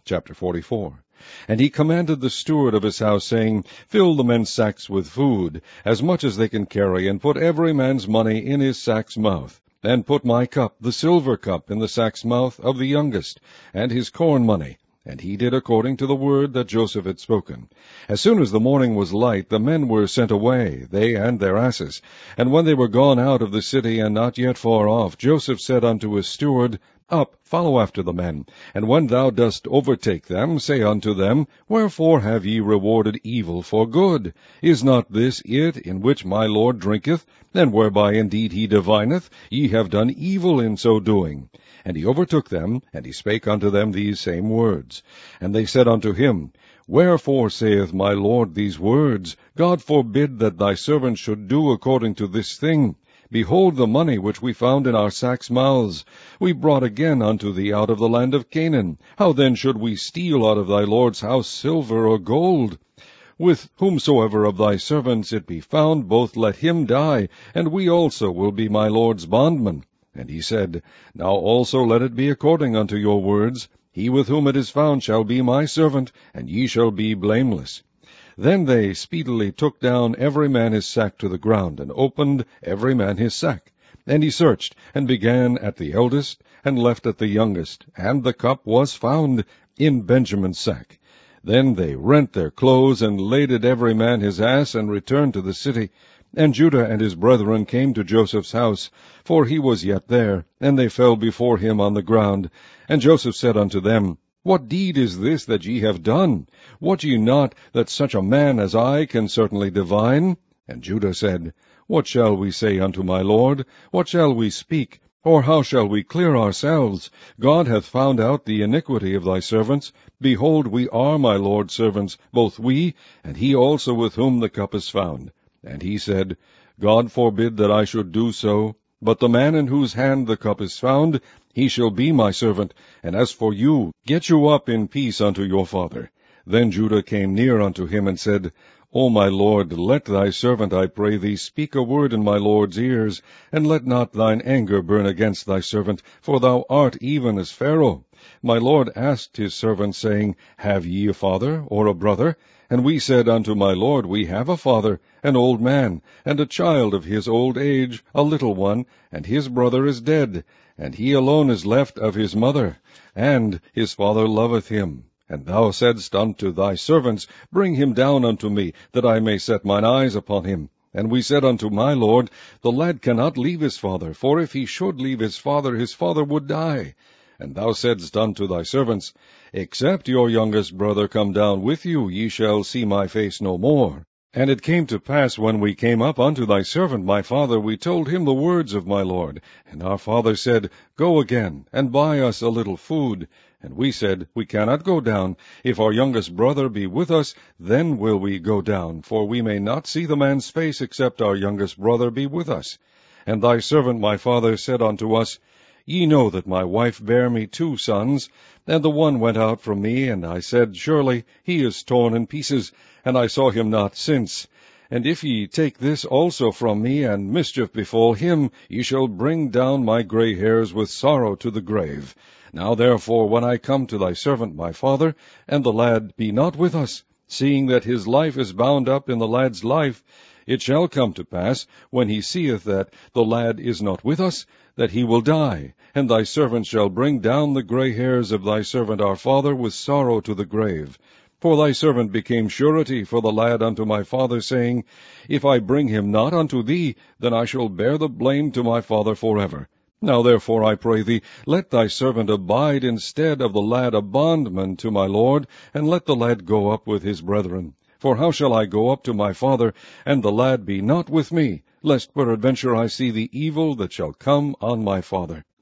Chapter 44. And he commanded the steward of his house, saying, Fill the men's sacks with food, as much as they can carry, and put every man's money in his sack's mouth. And put my cup, the silver cup, in the sack's mouth of the youngest, and his corn money. And he did according to the word that Joseph had spoken. As soon as the morning was light, the men were sent away, they and their asses. And when they were gone out of the city, and not yet far off, Joseph said unto his steward, Up, follow after the men, and when thou dost overtake them, say unto them, Wherefore have ye rewarded evil for good? Is not this it in which my Lord drinketh, and whereby indeed he divineth? Ye have done evil in so doing. And he overtook them, and he spake unto them these same words. And they said unto him, Wherefore saith my Lord these words? God forbid that thy servant should do according to this thing. Behold the money which we found in our sacks' mouths. We brought again unto thee out of the land of Canaan. How then should we steal out of thy Lord's house silver or gold? With whomsoever of thy servants it be found, both let him die, and we also will be my Lord's bondmen. And he said, Now also let it be according unto your words. He with whom it is found shall be my servant, and ye shall be blameless. Then they speedily took down every man his sack to the ground, and opened every man his sack. And he searched, and began at the eldest, and left at the youngest, and the cup was found in Benjamin's sack. Then they rent their clothes, and laded every man his ass, and returned to the city. And Judah and his brethren came to Joseph's house, for he was yet there, and they fell before him on the ground. And Joseph said unto them, What deed is this that ye have done? Wot ye not that such a man as I can certainly divine? And Judah said, What shall we say unto my Lord? What shall we speak? Or how shall we clear ourselves? God hath found out the iniquity of thy servants. Behold, we are my Lord's servants, both we, and he also with whom the cup is found. And he said, God forbid that I should do so. But the man in whose hand the cup is found, he shall be my servant. And as for you, get you up in peace unto your father. Then Judah came near unto him, and said, O my Lord, let thy servant, I pray thee, speak a word in my Lord's ears, and let not thine anger burn against thy servant, for thou art even as Pharaoh. My Lord asked his servant, saying, Have ye a father, or a brother? And we said unto my Lord, We have a father, an old man, and a child of his old age, a little one, and his brother is dead, and he alone is left of his mother, and his father loveth him. And thou saidst unto thy servants, Bring him down unto me, that I may set mine eyes upon him. And we said unto my Lord, The lad cannot leave his father, for if he should leave his father would die. And thou saidst unto thy servants, Except your youngest brother come down with you, ye shall see my face no more. And it came to pass, when we came up unto thy servant my father, we told him the words of my Lord. And our father said, Go again, and buy us a little food. And we said, We cannot go down. If our youngest brother be with us, then will we go down, for we may not see the man's face, except our youngest brother be with us. And thy servant my father said unto us, Ye know that my wife bare me 2 sons, and the one went out from me, and I said, Surely he is torn in pieces, and I saw him not since. And if ye take this also from me, and mischief befall him, ye shall bring down my gray hairs with sorrow to the grave. Now therefore, when I come to thy servant my father, and the lad be not with us, seeing that his life is bound up in the lad's life, it shall come to pass, when he seeth that the lad is not with us, that he will die, and thy servant shall bring down the gray hairs of thy servant our father with sorrow to the grave. For thy servant became surety for the lad unto my father, saying, If I bring him not unto thee, then I shall bear the blame to my father forever. Now therefore, I pray thee, let thy servant abide instead of the lad a bondman to my Lord, and let the lad go up with his brethren. For how shall I go up to my father, and the lad be not with me, lest peradventure I see the evil that shall come on my father?